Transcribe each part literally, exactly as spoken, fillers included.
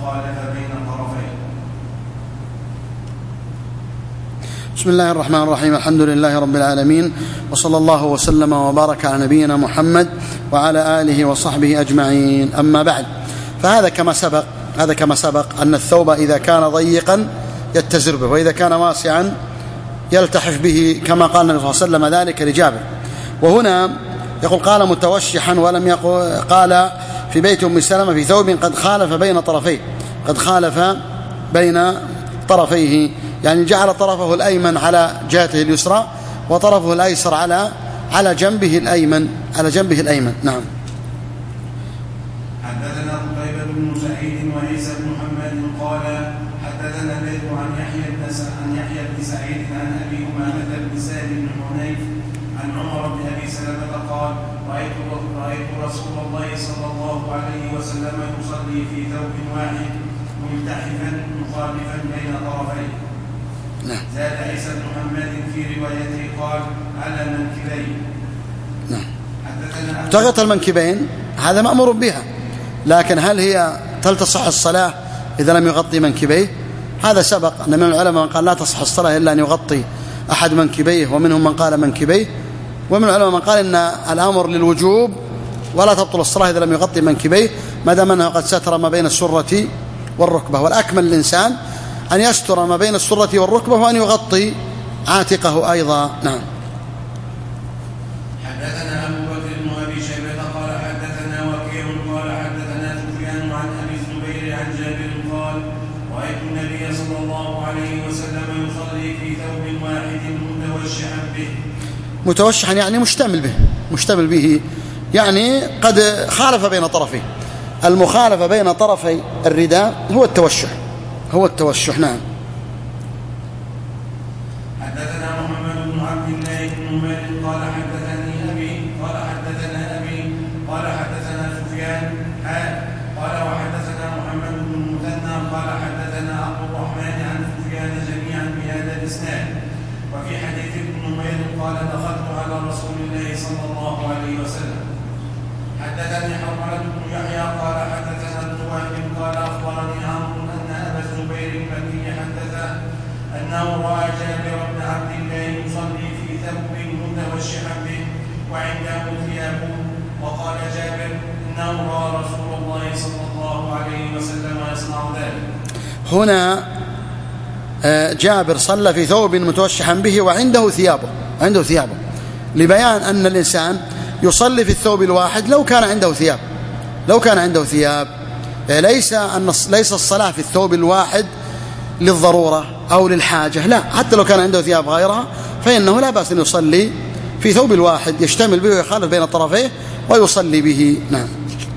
مخالف بين طرفيه. بسم الله الرحمن الرحيم. الحمد لله رب العالمين، وصلى الله وسلم وبارك على نبينا محمد وعلى آله وصحبه أجمعين. أما بعد، فهذا كما سبق هذا كما سبق أن الثوب إذا كان ضيقا يتزر به، وإذا كان واسعا يلتحف به، كما قال النبي صلى الله عليه وسلم ذلك لجابر. وهنا يقول قال متوشحا، ولم يقل قال في بيت أم سلمة في ثوب قد خالف بين طرفيه قد خالف بين طرفيه يعني جعل طرفه الأيمن على جهته اليسرى وطرفه الأيسر على على جنبه الأيمن على جنبه الأيمن. نعم. حدثنا قتيبة بن سعيد وعيسى بن محمد قال حدثنا الليث عن يحيى بن عن يحيى بن سعيد عن أبي أمامة بن سهل بن حنيف عن عمر بن أبي سلمة قال رأيت رأيت رسول الله صلى الله عليه وسلم يصلي في ثوب واحد ملتحفا مخالفا بين طرفيه. نعم. زاد عيسى بن محمد في روايته قال على المنكبين. نعم. تغطى المنكبين هذا مأمور بها، لكن هل هي تلتصح الصلاة إذا لم يغطي منكبيه؟ هذا سبق أن من العلماء من قال لا تصح الصلاة إلا أن يغطي أحد منكبيه، ومنهم من قال منكبيه، ومن العلماء من قال إن الأمر للوجوب ولا تبطل الصلاة إذا لم يغطي منكبيه ما دام أنه قد ستر ما بين السرة والركبة. والأكمل للإنسان أن يستر ما بين السرة والركبة وأن يغطي عاتقه أيضا. نعم. حدثنا أبو بكر بن أبي شيبة قال حدثنا وكيع قال حدثنا سفيان عن أبي الزبير عن جابر قال رأيت النبي صلى الله عليه وسلم يصلي في ثوب واحد متوشحا به. متوشحا يعني مشتمل به مشتمل به يعني قد خالف بين طرفيه. المخالفة بين طرفي الرداء هو التوشح هو التوشح. نعم. حدثنا محمد بن عبد الله بن نمير قال حدثني أبي قال حدثنا أبي قال حدثنا سفيان قال وحدثنا محمد بن المثنى قال حدثنا عبد الرحمن عن سفيان جميعا بهذا الإسناد. وفي حديث ابن نمير قال دخلت على رسول الله صلى الله عليه وسلم. حدثني حرملة بن يحيى قال حدثنا ابن وهب قال أخبرني عمرو أن أبا الزبير المكي حدث أنه رأى جابر بن عبد الله يصلي في ثوب متوشحا به وعنده ثياب، وقال جابر إنه رأى رسول الله صلى الله عليه وسلم يصنع ذلك. هنا جابر صلى في ثوب متوشحا به وعنده ثيابه عنده ثيابه لبيان أن الإنسان يصلي في الثوب الواحد لو كان عنده ثياب لو كان عنده ثياب ليس أن ليس الصلاة في الثوب الواحد للضرورة أو للحاجة، لا، حتى لو كان عنده ثياب غيرها فإنه لا بأس أن يصلي في ثوب الواحد يشتمل به ويخالف بين طرفيه ويصلي به. نعم.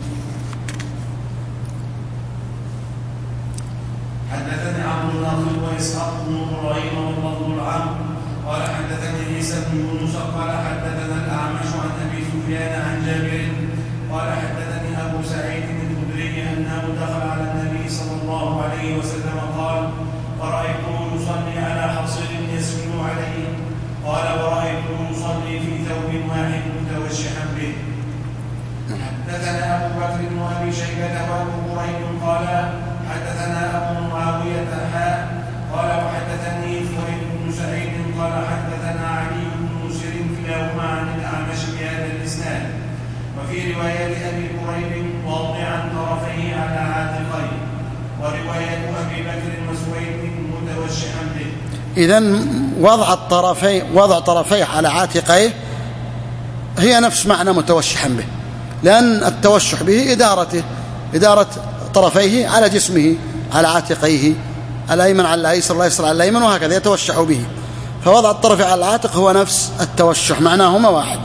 حدثني عبد الناصر وإسحاق بن إبراهيم واللفظ العام قال حدثني عيسى بن يونس قال حدثنا الأعمش عن أبي سفيان عن جابر قال حدثني أبو سعيد الخدري أنه دخل على النبي صلى الله عليه وسلم قال ورأيته يصلي على حصير يسجد عليه قال ورأيته يصلي في ثوب واحد متوشحا به. حدثنا أبو بكر بن أبي شيبة وأبو كريب قال حدثنا أبو معاوية حاء قال وحدثني سويد بن سعيد قال حدثنا علي بن مسر كلاهما عن الأعمش بهذا الإسناد. وفي رواية أبي كريب واضعا طرفيه على عاتقيه، ورواية أبي بكر وسويد متوشحا به. إذن وضع الطرفي وضع طرفيه على عاتقيه هي نفس معنى متوشحا به، لأن التوشح به إدارته إدارة طرفيه على جسمه على عاتقيه، الأيمن على الأيسر الأيسر على الأيمن، وهكذا يتوشح به. فوضع الطرف على العاتق هو نفس التوشح، معناهما واحد.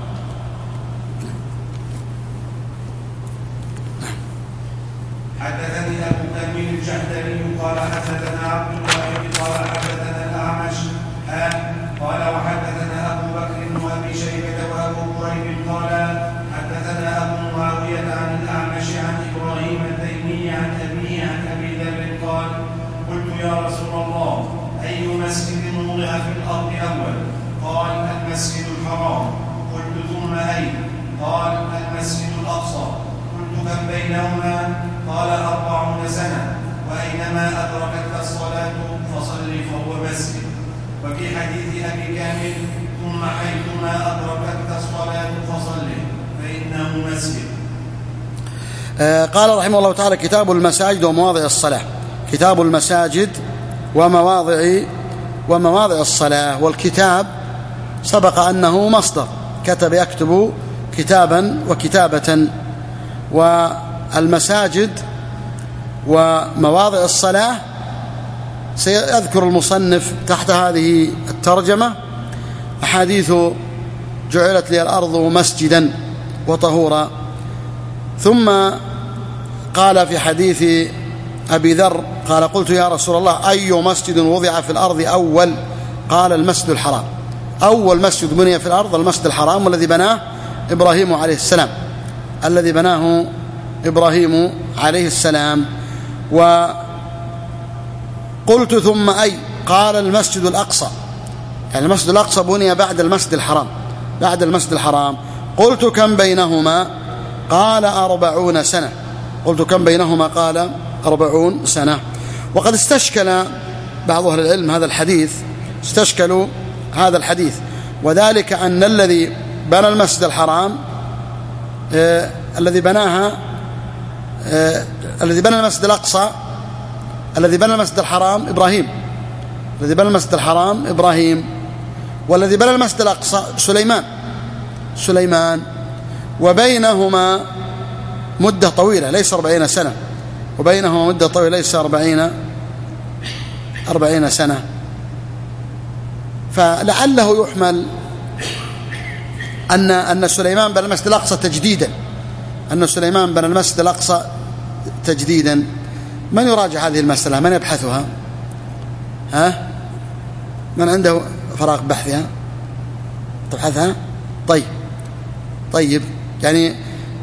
حدثني أبو كامل الجحدري قال حدثنا عبد الواحد قال حدثنا الأعمش قال وحدثنا أبو بكر وأبي شيبة وأبو كريب قال حدثنا أبو معاوية عن الأعمش عن إبراهيم التيمي عن أبيه عن أبي ذر قال قلت يا رسول الله أي مسجد وضع في الأرض أول؟ قال المسجد الحرام. قلت ثم أين؟ قال المسجد الأقصى. قلت كم بينهما؟ قال أربعون سنة. وأينما أدركتك الصلاة فصل فهو مسجد. وفي حديث أبي كامل ثم حيثما أدركتك الصلاة فصل فإنه مسجد. آه قال رحمه الله تعالى: كتاب المساجد ومواضع الصلاة. كتاب المساجد ومواضع ومواضع الصلاة. والكتاب سبق أنه مصدر، كتب يكتب كتابا وكتابة. والمساجد ومواضع الصلاة سيذكر المصنف تحت هذه الترجمة أحاديث جعلت لي الأرض مسجدا وطهورا. ثم قال في حديث أبي ذر قال: قلت يا رسول الله أي مسجد وضع في الأرض أول؟ قال: المسجد الحرام. أول مسجد بني في الأرض المسجد الحرام، والذي بناه إبراهيم عليه السلام الذي بناه إبراهيم عليه السلام. وقلت ثم أي؟ قال: المسجد الأقصى. يعني المسجد الأقصى بني بعد المسجد الحرام بعد المسجد الحرام. قلت كم بينهما؟ قال: أربعون سنة. قلت كم بينهما؟ قال: أربعون سنة. وقد استشكل بعض أهل العلم هذا الحديث، استشكلوا هذا الحديث، وذلك أن الذي بنى المسجد الحرام آه الذي بناها آه الذي بنى المسجد الأقصى الذي بنى المسجد الحرام إبراهيم الذي بنى المسجد الحرام إبراهيم والذي بنى المسجد الأقصى سليمان سليمان وبينهما مدة طويلة ليس أربعين سنة وبينهما مدة طويلة ليس أربعين أربعين سنة. فلعله يحمل أن أن سليمان بنى المسجد الأقصى تجديدا أن سليمان بنى المسجد الأقصى تجديدا. من يراجع هذه المسألة؟ من يبحثها؟ ها؟ من عنده فراغ بحثها تبحثها؟ طيب طيب يعني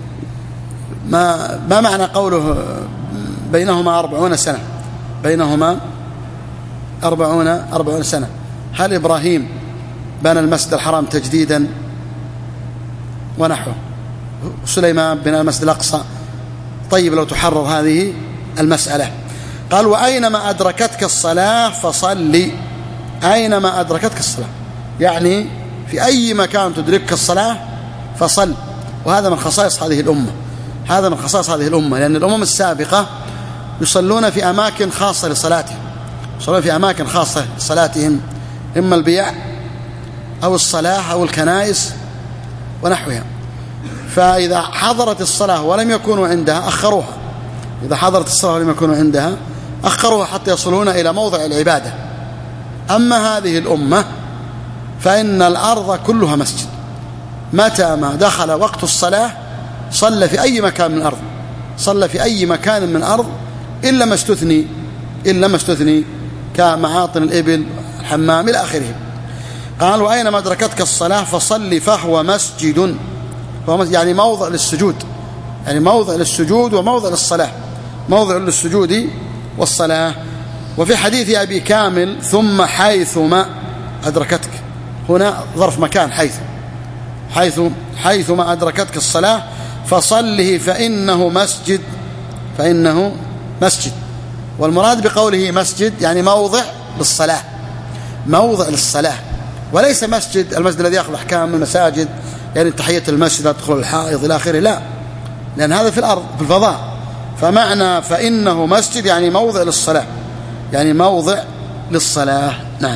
ما ما معنى قوله بينهما أربعون سنة؟ بينهما أربعون أربعون سنة. هل إبراهيم بنى المسجد الحرام تجديدا ونحوه؟ سليمان بنى المسجد الأقصى. طيب لو تحرر هذه المسألة. قال: وأينما أدركتك الصلاة فصلي. أينما أدركتك الصلاة يعني في أي مكان تدركك الصلاة فصل. وهذا من خصائص هذه الأمة هذا من خصائص هذه الأمة لأن الأمم السابقة يصلون في أماكن خاصة لصلاتهم يصلون في أماكن خاصة لصلاتهم، إما البيع أو الصلاة أو الكنائس ونحوها. فإذا حضرت الصلاة ولم يكونوا عندها أخروها إذا حضرت الصلاة ولم يكونوا عندها أخروها حتى يصلون إلى موضع العبادة. أما هذه الأمة فإن الأرض كلها مسجد، متى ما دخل وقت الصلاة صلى في أي مكان من الأرض صلى في أي مكان من الأرض إلا ما استثني إلا ما استثني كمعاطن الإبل الحمام إلى آخره. قال: وأينما أدركتك الصلاة فصلي فهو مسجد. يعني موضع للسجود يعني موضع للسجود وموضع للصلاة موضع للسجود والصلاة. وفي حديث أبي كامل ثم حيثما أدركتك، هنا ظرف مكان حيث حيث حيثما أدركتك الصلاة فصله فإنه مسجد فإنه مسجد. والمراد بقوله مسجد يعني موضع للصلاة موضع للصلاة وليس مسجد المسجد الذي يأخذ أحكام المساجد يعني تحية المسجد تدخل الحائض إلى آخره، لا، لأن هذا في الأرض في الفضاء. فمعنى فإنه مسجد يعني موضع للصلاة يعني موضع للصلاة. نعم.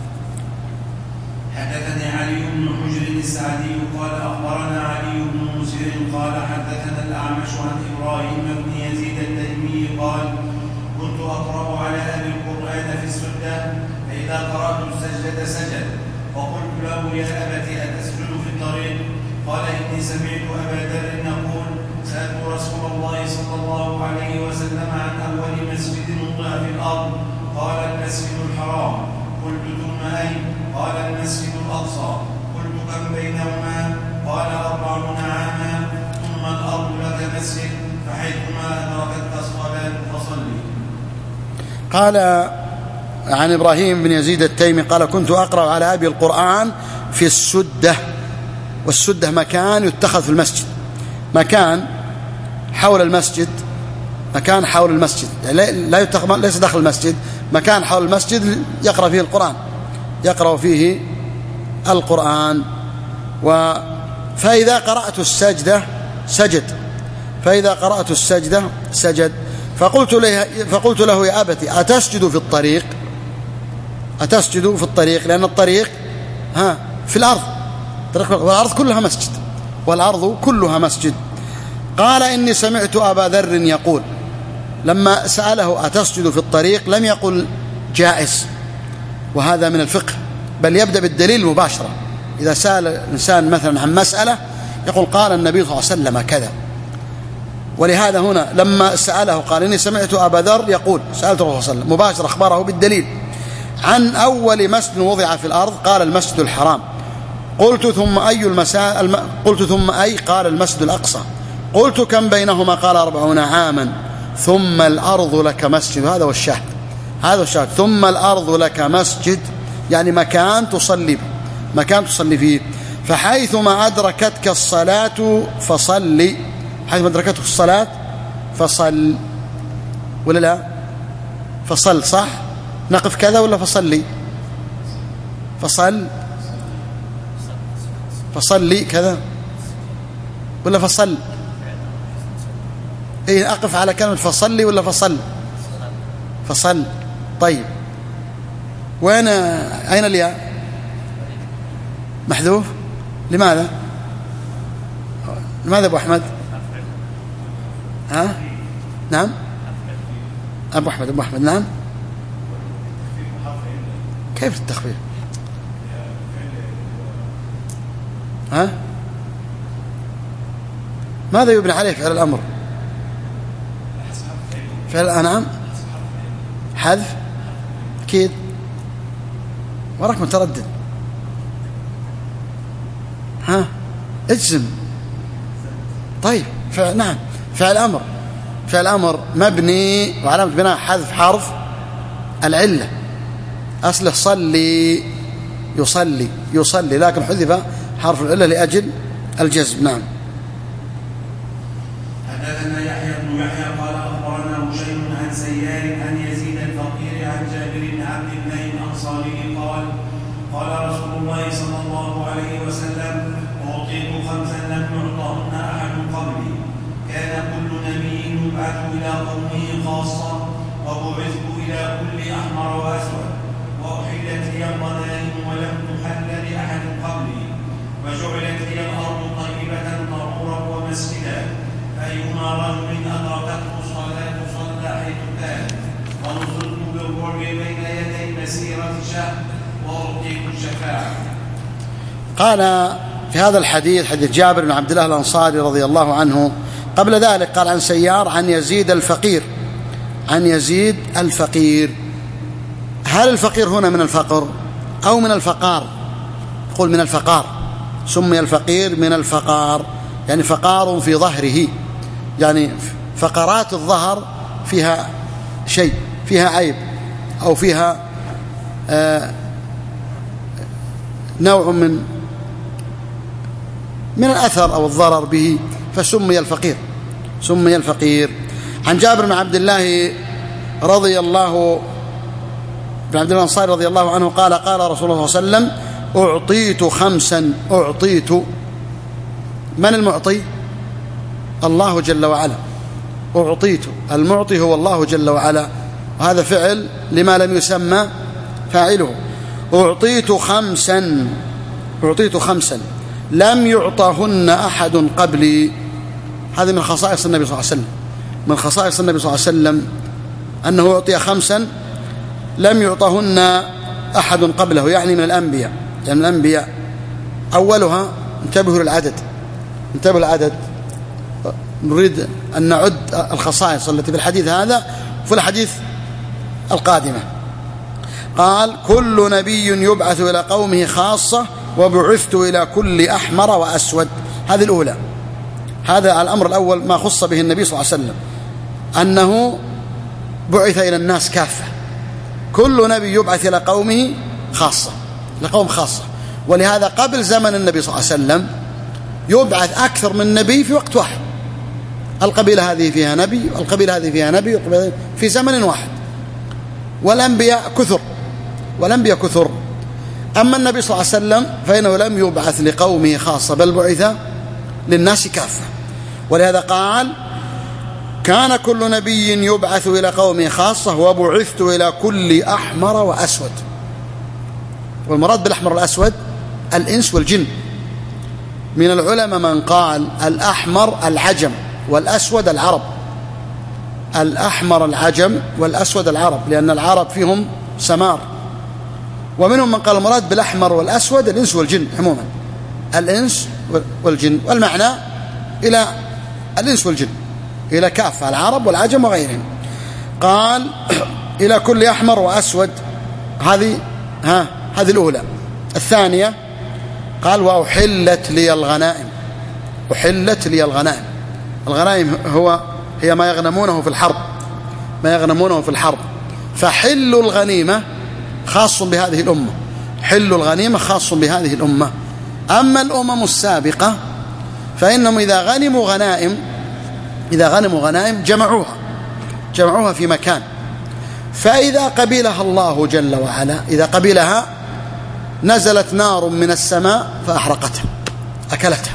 حدثني علي بن حجر السعدي قال أخبرنا علي بن مسر قال حدثنا الأعمش عن إبراهيم بن يزيد التيمي قال: كنت أقرأ على أبي القرآن في السدة فإذا قرأت السجدة سجد فقلت له: يا أبت أتسجد في الطريق؟ قال: إني سمعت أبا ذر يقول: سألت رسول الله صلى الله عليه وسلم عن أول مسجد وضع في الأرض قال: المسجد الحرام. قلت: ثم أي؟ قال: المسجد الأقصى. قلت: كم بينهما؟ قال: أربعون عاما. ثم الأرض لك مسجد فحيثما أدركتك الصلاة فصلي. قال عن إبراهيم بن يزيد التيمي قال: كنت أقرأ على أبي القرآن في السدة. والسدة مكان يتخذ في المسجد مكان حول المسجد، مكان حول المسجد، يعني لا ليس داخل المسجد، مكان حول المسجد يقرأ فيه القرآن، يقرأ فيه القرآن. و فإذا قرأت السجدة سجد، فإذا قرأت السجدة سجد. فقلت له, فقلت له يا أبتي أتسجد في الطريق؟ أتسجد في الطريق؟ لأن الطريق ها في الأرض، والأرض كلها مسجد، والأرض كلها مسجد. قال إني سمعت أبا ذر يقول، لما سأله أتسجد في الطريق لم يقل جائز، وهذا من الفقه، بل يبدأ بالدليل مباشرة. إذا سأل الإنسان مثلا عن مسألة يقول قال النبي صلى الله عليه وسلم كذا. ولهذا هنا لما سأله قال إني سمعت أبا ذر يقول، سألت الرسول صلى الله عليه وسلم مباشرة، أخبره بالدليل عن أول مسجد وضع في الأرض، قال المسجد الحرام. قلت ثم أي المسا... الم... قلت ثم أي؟ قال المسجد الأقصى. قلت كم بينهما؟ قال أربعون عاما. ثم الأرض لك مسجد، هذا هو الشاهد، هذا هو الشاهد. ثم الأرض لك مسجد يعني مكان تصلي به، مكان تصلي فيه. فحيثما أدركتك الصلاة فصلي، حيثما أدركتك الصلاة فصل، ولا لا؟ فصل صح؟ نقف كذا ولا فصلي؟ فصل، فصلي كذا ولا فصل؟ إيه أقف على كلمة فصلي ولا فصل؟ فصل. طيب وين أين الياء؟ محذوف. لماذا؟ لماذا أبو أحمد؟ ها؟ نعم أبو أحمد، أبو أحمد نعم. كيف التخفيف؟ ها؟ ماذا يبنى عليه فعل الأمر؟ فعل الأنعام حذف أكيد، وراك متردد. ها اجزم. طيب فعل نعم فعل أمر، فعل أمر مبني وعلامة بناء حذف حرف العلة، أصله صلي يصلي يصلي، لكن حذف حرف العلة لأجل الجزم. نعم. حدثنا يحيى بن يحيى قال أخبرنا هشيم عن سيار عن يزيد الفقير عن جابر بن عبد الله الأنصاري قال قال رسول الله صلى الله عليه وسلم أعطيت خمسا لم يعطهن أحد قبلي، كان كل نبي يبعث إلى قومه خاصة، وبعثت إلى كل أحمر وأسود، وأحلت لي الغنائم ولم تحل لأحد قبلي، وجعلت لي الأرض طيبة طهورا ومسجدا، فأيما رجل أدركته الصلاة صلى حيث كان، ونصرت بالرعب بين يدي مسيرة شهر، وأعطيت الشفاعة. قال في هذا الحديث، حديث جابر بن عبد الله الأنصاري رضي الله عنه، قبل ذلك قال عن سيار عن يزيد الفقير، عن يزيد الفقير. هل الفقير هنا من الفقر أو من الفقار؟ يقول من الفقار، سمي الفقير من الفقار، يعني فقار في ظهره، يعني فقرات الظهر فيها شيء، فيها عيب أو فيها آه نوع من من الأثر أو الضرر به، فسمي الفقير، سمي الفقير. عن جابر بن عبد الله رضي الله بن عبد الله الأنصاري رضي الله عنه قال قال رسول الله صلى الله عليه وسلم أعطيت خمسا. أعطيت، من المعطي؟ الله جل وعلا. أعطيت، المعطي هو الله جل وعلا، وهذا فعل لما لم يسمى فاعله. أعطيت خمسا، أعطيت خمسا لم يعطهن أحد قبلي. هذه من خصائص النبي صلى الله عليه وسلم، من خصائص النبي صلى الله عليه وسلم أنه أعطي خمسا لم يعطهن أحد قبله، يعني من الأنبياء، يعني من الأنبياء. أولها، انتبهوا للعدد، انتبهوا للعدد، نريد أن نعد الخصائص التي في الحديث هذا في الحديث القادمة. قال كل نبي يبعث إلى قومه خاصة، وبعثت إلى كل أحمر وأسود. هذه الأولى، هذا الأمر الأول ما خص به النبي صلى الله عليه وسلم، أنه بعث إلى الناس كافة. كل نبي يبعث إلى قومه خاصة، لقوم خاصة. ولهذا قبل زمن النبي صلى الله عليه وسلم يبعث أكثر من نبي في وقت واحد، القبيلة هذه فيها نبي والقبيلة هذه فيها نبي في زمن واحد، والأنبياء كثر والأنبياء كثر. أما النبي صلى الله عليه وسلم فإنه لم يبعث لقومه خاصة، بل بعث للناس كافة. ولهذا قال: كان كل نبي يبعث إلى قومه خاصة وبعثت إلى كل أحمر وأسود. والمراد بالأحمر والأسود الإنس والجن. من العلماء من قال الأحمر العجم والأسود العرب، الأحمر العجم والأسود العرب، لأن العرب فيهم سمار. ومنهم من قال المراد بالأحمر والأسود الإنس والجن عموما، الإنس والجن، والمعنى إلى الإنس والجن، إلى كافة العرب والعجم وغيرهم. قال إلى كل أحمر وأسود، هذه ها هذه الأولى. الثانية قال: وأحلت لي الغنائم. أحلت لي الغنائم. الغنائم هو هي ما يغنمونه في الحرب، ما يغنمونه في الحرب. فحل الغنيمة خاص بهذه الأمة، حل الغنيمة خاص بهذه الأمة. أما الأمم السابقة فإنهم إذا غنموا غنائم إذا غنموا غنائم جمعوها جمعوها في مكان، فإذا قبلها الله جل وعلا، إذا قبلها نزلت نار من السماء فأحرقتها أكلتها.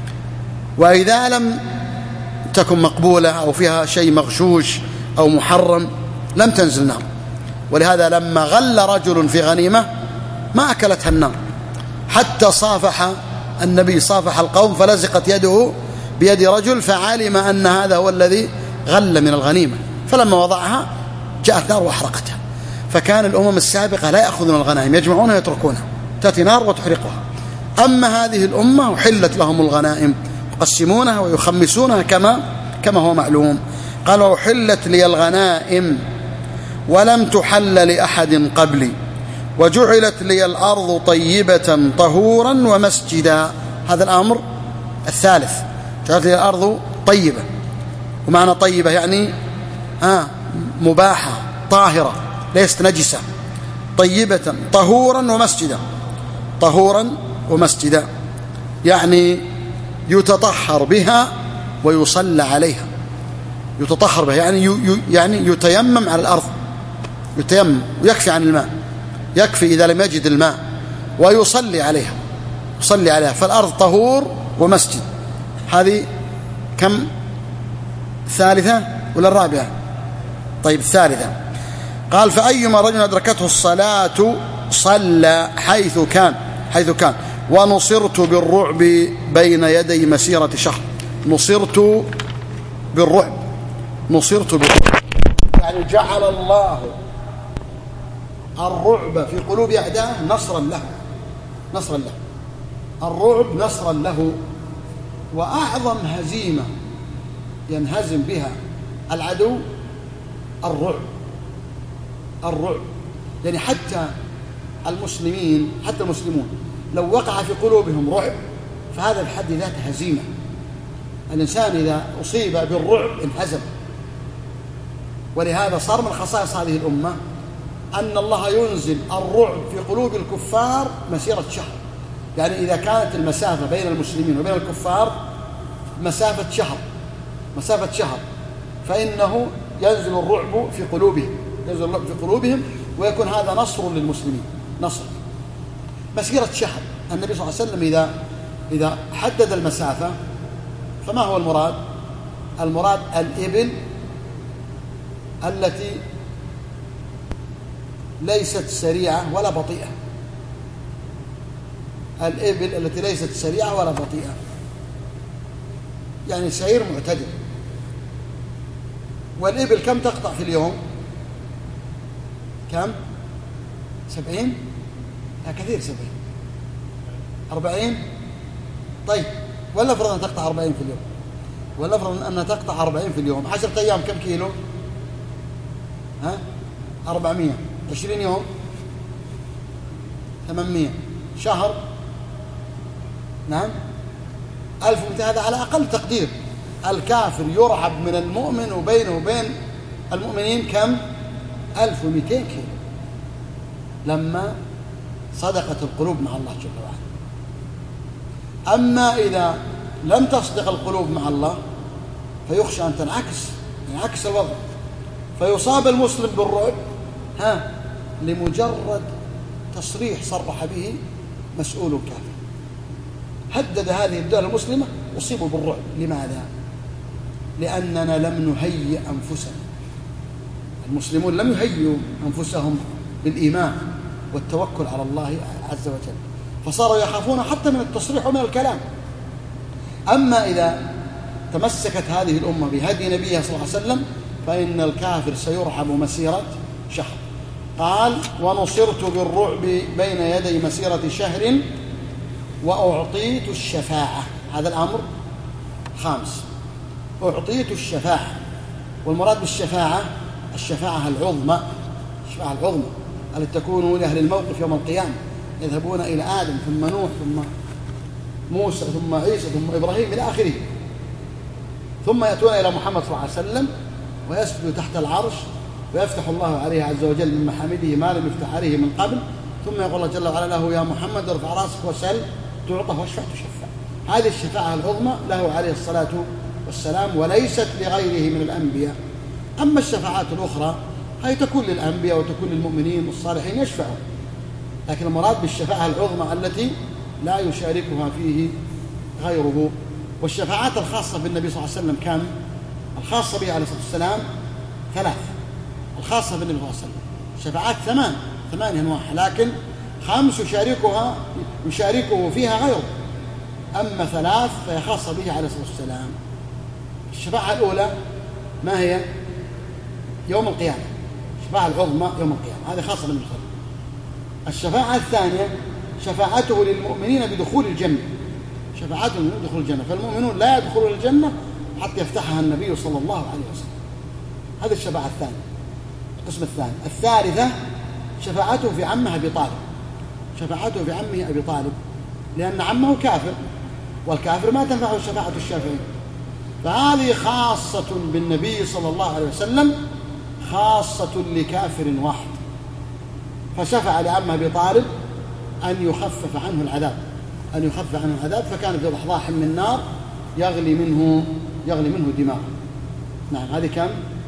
وإذا لم تكن مقبولة أو فيها شيء مغشوش أو محرم لم تنزل نار. ولهذا لما غل رجل في غنيمة ما أكلتها النار، حتى صافح النبي صافح القوم فلزقت يده بيد رجل فعلم أن هذا هو الذي غل من الغنيمة، فلما وضعها جاءت نار وأحرقتها. فكان الأمم السابقة لا يأخذون الغنائم، يجمعونها ويتركونها، تأتي نار وتحرقها. أما هذه الأمة حلت لهم الغنائم، يقسمونها ويخمسونها كما كما هو معلوم. قال: وحلت لي الغنائم ولم تحل لأحد قبلي وجعلت لي الأرض طيبة طهورا ومسجدا. هذا الأمر الثالث، جعلت لي الأرض طيبة. ومعنى طيبة يعني آه مباحة طاهرة ليست نجسة، طيبة طهورا ومسجدا. طهورا ومسجدا يعني يتطهر بها ويصلى عليها. يتطهر بها يعني يعني يتيمم على الأرض، يتيمم ويكفي عن الماء، يكفي إذا لم يجد الماء، ويصلي عليها يصلي عليها فالأرض طهور ومسجد. هذه كم؟ الثالثة ولا الرابعة؟ طيب الثالثة. قال: فأيما رجل أدركته الصلاة صلى حيث كان حيث كان ونصرت بالرعب بين يدي مسيرة شهر. نصرت بالرعب نصرت بالرعب يعني جعل الله الرعب في قلوب أعدائه نصرا له نصرا له الرعب نصرا له. وأعظم هزيمة ينهزم بها العدو الرعب الرعب يعني حتى المسلمين حتى المسلمون لو وقع في قلوبهم رعب فهذا بحد ذاته هزيمة. الإنسان إذا أصيب بالرعب انهزم. ولهذا صار من خصائص هذه الأمة أن الله ينزل الرعب في قلوب الكفار مسيرة شهر. يعني إذا كانت المسافة بين المسلمين وبين الكفار مسافة شهر مسافة شهر فإنه ينزل الرعب في قلوبهم ينزل الرعب في قلوبهم ويكون هذا نصر للمسلمين. نصر مسيرة شهر. النبي صلى الله عليه وسلم إذا إذا حدد المسافة فما هو المراد؟ المراد الإبل التي ليست سريعة ولا بطيئة. الإبل التي ليست سريعة ولا بطيئة يعني سير معتدل. والإبل كم تقطع في اليوم؟ كم؟ سبعين؟ لا كثير سبعين. أربعين؟ طيب ولا فرض أن تقطع أربعين في اليوم ولا فرض أن تقطع أربعين في اليوم. عشرة أيام كم كيلو؟ ها؟ أربعمية. عشرين يوم ثمانمية. شهر نعم ألف ومئتين. هذا على أقل تقدير. الكافر يرعب من المؤمن وبينه وبين المؤمنين كم؟ ألف ومئتين كيلو لما صدقت القلوب مع الله جل وعلا. أما إذا لم تصدق القلوب مع الله فيخشى أن تنعكس ينعكس الوضع، فيصاب المسلم بالرعب ها لمجرد تصريح صرح به مسؤول كافر. هدد هذه الدولة المسلمة أصيبوا بالرعب. لماذا؟ لأننا لم نهيئ أنفسنا، المسلمون لم يهيئوا أنفسهم بالإيمان والتوكل على الله عز وجل، فصاروا يخافون حتى من التصريح ومن الكلام. أما إذا تمسكت هذه الأمة بهدي نبيها صلى الله عليه وسلم فإن الكافر سيرعب مسيرة شهر. قال: ونصرت بالرعب بين يدي مسيرة شهر وأعطيت الشفاعة. هذا الأمر خامس، أعطيت الشفاعة. والمراد بالشفاعة الشفاعة العظمى، الشفاعة العظمى التي تكون لأهل الموقف يوم القيامة، يذهبون إلى آدم ثم نوح ثم موسى ثم عيسى ثم إبراهيم إلى آخره، ثم يأتون إلى محمد صلى الله عليه وسلم ويسجد تحت العرش ويفتح الله عليه عز وجل من محامده ما لم يفتح عليه من قبل، ثم يقول الله جل وعلا له: يا محمد ارفع راسك وسل تعطى واشفع تشفع. هذه الشفاعة العظمى له عليه الصلاة والسلام، وليست لغيره من الأنبياء. أما الشفاعات الأخرى هي تكون للأنبياء وتكون للمؤمنين والصالحين يشفعون، لكن المراد بالشفاعة العظمى التي لا يشاركها فيه غيره. والشفاعات الخاصة بالنبي صلى الله عليه وسلم كم؟ الخاصة به عليه الصلاة والسلام ثلاث، الخاصة بالنبي صلى الله عليه وسلم شفاعات ثمان ثمان أنواع، لكن خمس يشاركها يشاركه فيها غيره، أما ثلاث فهي خاصة به عليه الصلاة والسلام. الشفاعة الأولى ما هي؟ يوم القيامة، الشفاعة العظمى يوم القيامة، هذه خاصة بالنبي صلى الله عليه وسلم. الشفاعة الثانية شفاعته للمؤمنين بدخول الجنة، شفاعته للمؤمنين بدخول الجنة، فالمؤمنون لا يدخلون الجنة حتى يفتحها النبي صلى الله عليه وسلم. هذه الشفاعة الثانية، القسم الثاني. الثالثة شفاعته في عمه أبي طالب، شفاعته في عمه أبي طالب، لأن عمه كافر، والكافر ما تنفعه شفاعة الشافعين، فهذه خاصة بالنبي صلى الله عليه وسلم، خاصة لكافر واحد، فشفع لعمه أبي طالب أن يخفف عنه العذاب، أن يخفف عنه العذاب، فكان في ضحضاح من نار يغلي منه يغلي منه دماغه. نعم، هذه كم؟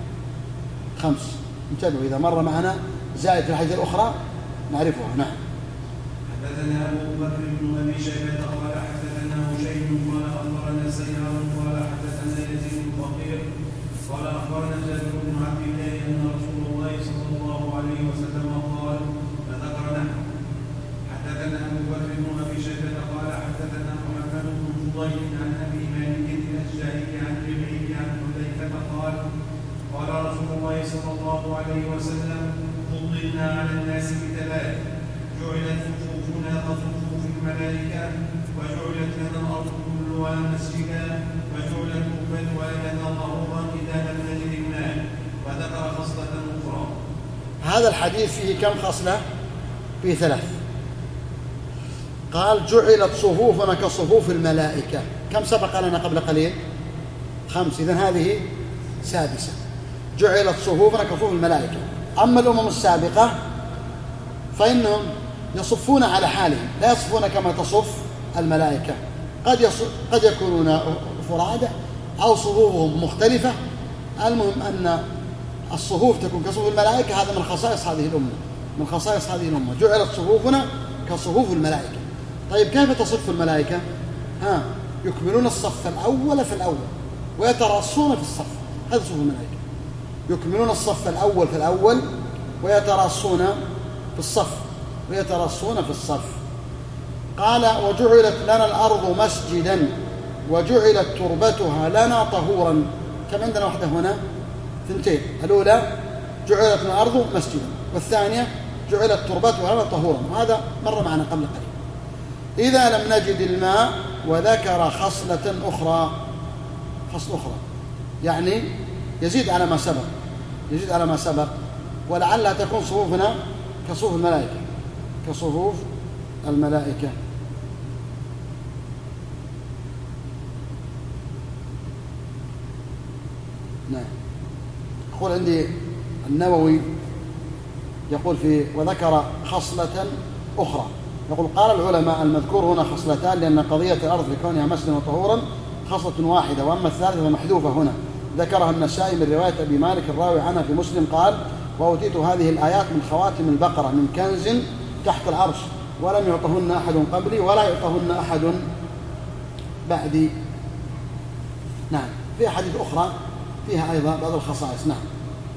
خمس. انتبهوا، إذا مر معنا زائد في الحديث الأخرى نعرفها. نعم. حدثنا أبو بكر بن أبي شيبة قال حدثنا هشيم قال أخبرنا سيار قال حدثنا يزيد الفقير قال أخبرنا جابر بن عبد الله أن رسول الله صلى الله عليه وسلم قال فذكر نحو. حدثنا أبو بكر بن أبي شيبة قال حدثنا محمد بن فضيل عن أبي مالك الأشجعي عن جبريل عن حذيفة قال قال رسول الله صلى الله عليه وسلم فضلنا على الناس بثلاث: جعلت صفوفنا كصفوف الملائكة، وجعلت لنا الأرض كلها مسجدا، وجعلت تربتها لنا طهورا إذا لم نجد الماء. وذكر خصلة أخرى. هذا الحديث فيه كم خصلة؟ فيه ثلاث. قال: جعلت صفوفنا كصفوف الملائكة. كم سبق لنا قبل قليل؟ خمس، إذن هذه سادسة. جعلت صفوفنا كصفوف الملائكة. أما الأمم السابقة فإنهم يصفون على حالهم، لا يصفون كما تصف الملائكة، قد قد يكونون فرادى أو صفوفهم مختلفة. المهم أن الصفوف تكون كصفوف الملائكة، هذا من خصائص هذه الأمة، من خصائص هذه الأمة. جعلت صفوفنا كصفوف الملائكة. طيب كيف تصف الملائكة؟ ها يكملون الصف الأول في الأول ويتراصون في الصف، هذا صفوف الملائكة. يكملون الصف الأول في الأول ويتراصون في الصف ويتراصون في الصف. قال: وجعلت لنا الأرض مسجدا وجعلت تربتها لنا طهورا. كم عندنا واحدة هنا؟ ثنتين. الأولى جعلت لنا الأرض مسجدا، والثانية جعلت تربتها لنا طهورا، وهذا مر معنا قبل قليل. إذا لم نجد الماء، وذكر خصلة أخرى، خصلة أخرى يعني يزيد على ما سبق، يزيد على ما سبق، ولعلها تكون صفوفنا كصفوف الملائكة، كصفوف الملائكة. نعم. يقول عندي النووي يقول في وذكر خصلة أخرى، يقول: قال العلماء المذكور هنا خصلتان، لأن قضية الأرض بكونها مسجدا وطهورا خصلة واحدة، وأما الثالثة فمحذوفة هنا، ذكرها النسائي من رواية أبي مالك الراوي عنها في مسلم قال: وأوتيت هذه الآيات من خواتم البقرة من كنز تحت العرش، ولم يعطهن أحد قبلي ولا يعطهن أحد بعدي. نعم. في أحاديث أخرى فيها أيضا بعض الخصائص. نعم.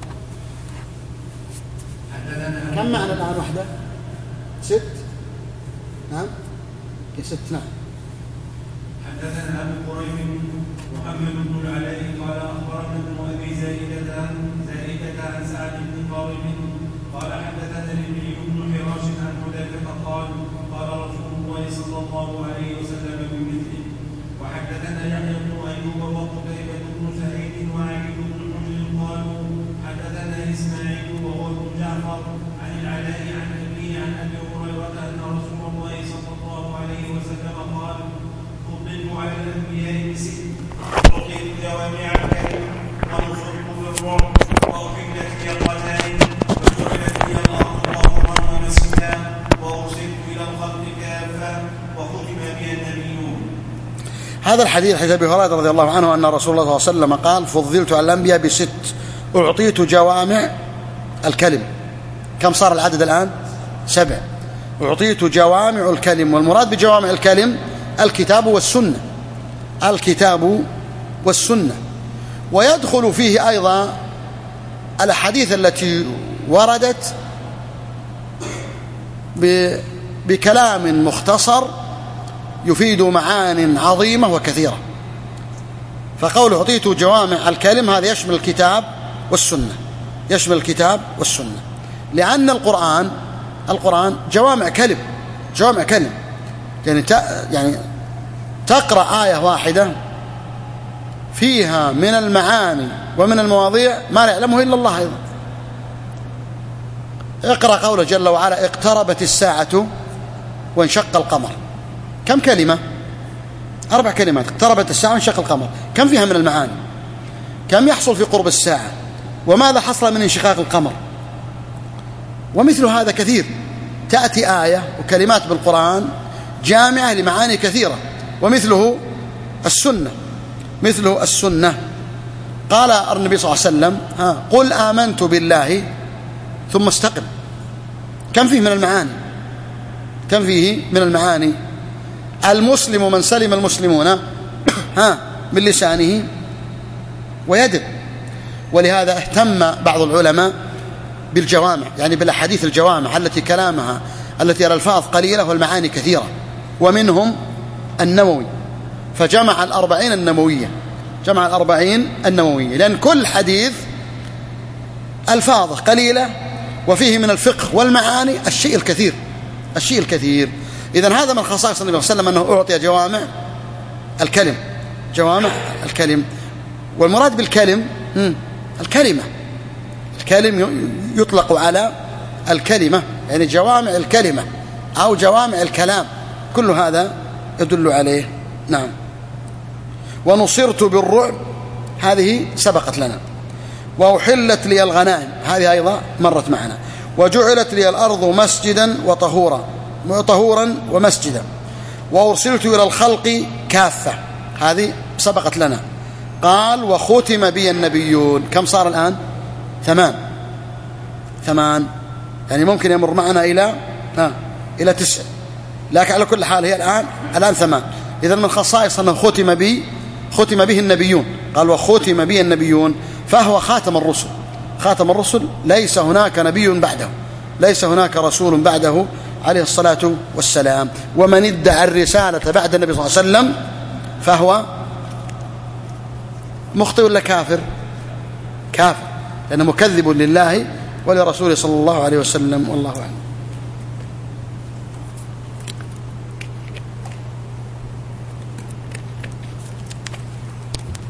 كم معنى الآن وحدة؟ ست. نعم. ست. نعم. حدثنا أبو قريب محمد بن العلاء قال أخبرنا ابن أبي زائدة زائدة عن سعد بن طارق قال حدثنا الربيع بن حراش عن حذيفة قال قال رسول الله صلى الله عليه وسلم بمثله. وحدثنا يحيى بن أيوب وقتيبة بن سعيد وعلي بن حجر قالوا حدثنا إسماعيل وهو ابن جعفر عن العلاء عن أبيه عن أبي هريرة أن رسول الله صلى الله عليه وسلم قال: فضلت على الأنبياء بست، أعطيت جوامع الكلم ونصرت في الرعب وأحلت لي الغنائم وجعلت لي الأرض طهورا ومسجدا وأرسلت إلى الخلق كافة وختم بي النبيون. هذا الحديث حديث أبي هريرة رضي الله عنه أن رسول الله صلى الله عليه وسلم قال: فضلت على الأنبياء بست، أعطيت جوامع الكلم. كم صار العدد الآن؟ سبع. أعطيت جوامع الكلم، والمراد بجوامع الكلم الكتاب والسنة، الكتاب والسنة. ويدخل فيه أيضا الأحاديث التي وردت بكلام مختصر يفيد معان عظيمة وكثيرة. فقول أعطيت جوامع الكلم هذا يشمل الكتاب والسنة، يشمل الكتاب والسنة، لأن القرآن القرآن جوامع كلم، جوامع كلم يعني يعني تقرأ آية واحدة فيها من المعاني ومن المواضيع ما لا يعلمه إلا الله أيضا. اقرأ قوله جل وعلا: اقتربت الساعة وانشق القمر. كم كلمة؟ أربع كلمات. اقتربت الساعة وانشق القمر، كم فيها من المعاني؟ كم يحصل في قرب الساعة؟ وماذا حصل من انشقاق القمر؟ ومثل هذا كثير، تأتي آية وكلمات بالقرآن جامعة لمعاني كثيرة. ومثله السنة، مثله السنة. قال النبي صلى الله عليه وسلم: ها قل آمنت بالله ثم استقم. كم فيه من المعاني؟ كم فيه من المعاني؟ المسلم من سلم المسلمون ها من لسانه ويده. ولهذا اهتم بعض العلماء بالجوامع، يعني بالأحاديث الجوامع التي كلامها التي الألفاظ قليلة والمعاني كثيرة، ومنهم النووي، فجمع الأربعين النووية، جمع الأربعين النووية، لأن كل حديث ألفاظه قليلة وفيه من الفقه والمعاني الشيء الكثير، الشيء الكثير. إذن هذا من خصائص النبي صلى الله عليه وسلم أنه أعطي جوامع الكلم، جوامع الكلم. والمراد بالكلم الكلمة، الكلم يطلق على الكلمة، يعني جوامع الكلمة أو جوامع الكلام، كل هذا يدل عليه. نعم. ونصرت بالرعب، هذه سبقت لنا. وأحلت لي الغنائم، هذه أيضا مرت معنا. وجعلت لي الأرض مسجدا وطهورا، طهورا ومسجدا. وأرسلت إلى الخلق كافة، هذه سبقت لنا. قال: وختم بي النبيون. كم صار الآن؟ ثمان. ثمان، يعني ممكن يمر معنا إلى ها إلى تسع، لكن على كل حال هي الآن الآن ثمان. إذا من خصائص أنه ختم به ختم به النبيون. قال: وختم به النبيون، فهو خاتم الرسل، خاتم الرسل، ليس هناك نبي بعده، ليس هناك رسول بعده عليه الصلاة والسلام. ومن ادعى الرسالة بعد النبي صلى الله عليه وسلم فهو مخطئ ولا كافر؟ كافر، لأنه مكذب لله ولرسوله صلى الله عليه وسلم. والله أعلم.